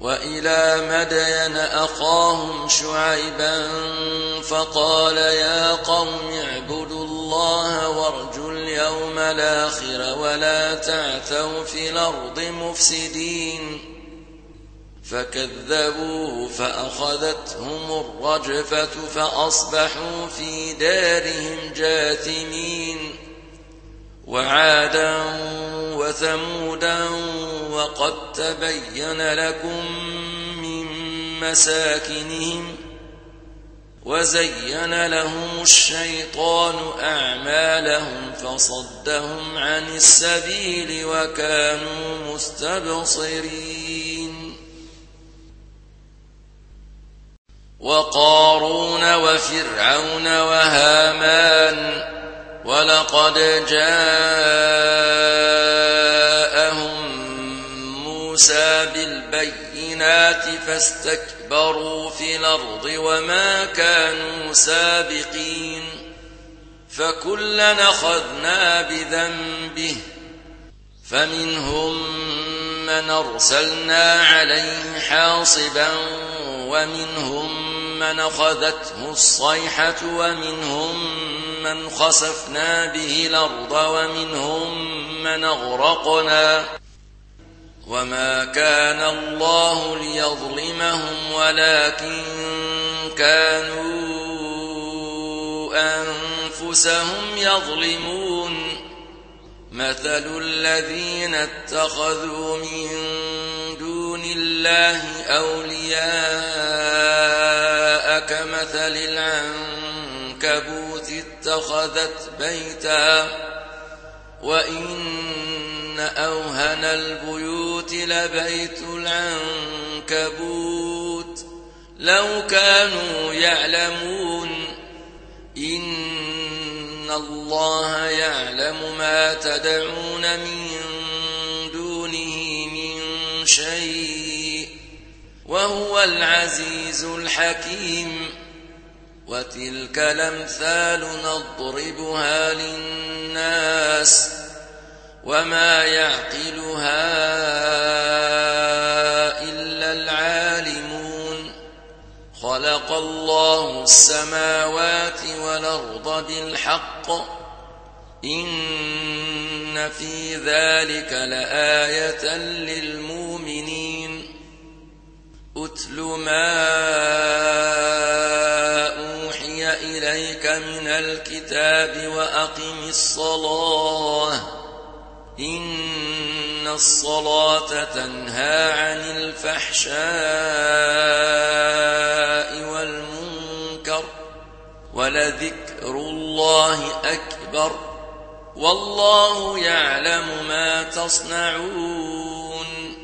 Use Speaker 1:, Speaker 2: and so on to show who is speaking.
Speaker 1: وإلى مدين أخاهم شعيبا فقال يا قوم اعبدوا الله وارجوا اليوم الآخر ولا تعثوا في الأرض مفسدين فكذبوه فأخذتهم الرجفة فأصبحوا في دارهم جاثمين وعادا وثمودا وقد تبين لكم من مساكنهم وزين لهم الشيطان أعمالهم فصدهم عن السبيل وكانوا مستبصرين وقارون وفرعون وهامان ولقد جاءهم موسى بالبينات فاستكبروا في الأرض وما كانوا سابقين فكلا أخذنا بذنبه فمنهم من أرسلنا عليه حاصبا ومنهم من أخذته الصيحة ومنهم من خسفنا به الأرض ومنهم من أغرقنا وما كان الله ليظلمهم ولكن كانوا أنفسهم يظلمون مثل الذين اتخذوا من دون الله أولياء كمثل العنكبوت اتخذت بيتا وإن أوهن البيوت لبيت العنكبوت لو كانوا يعلمون إن الله يعلم ما تدعون من دونه من شيء وهو العزيز الحكيم وتلك الأمثال نضربها للناس وما يعقلها إلا العالمون خلق الله السماوات والأرض بالحق إن في ذلك لآية للمؤمنين أتل ما أوحي إليك من الكتاب وأقم الصلاة إن الصلاة تنهى عن الفحشاء والمنكر ولذكر الله أكبر والله يعلم ما تصنعون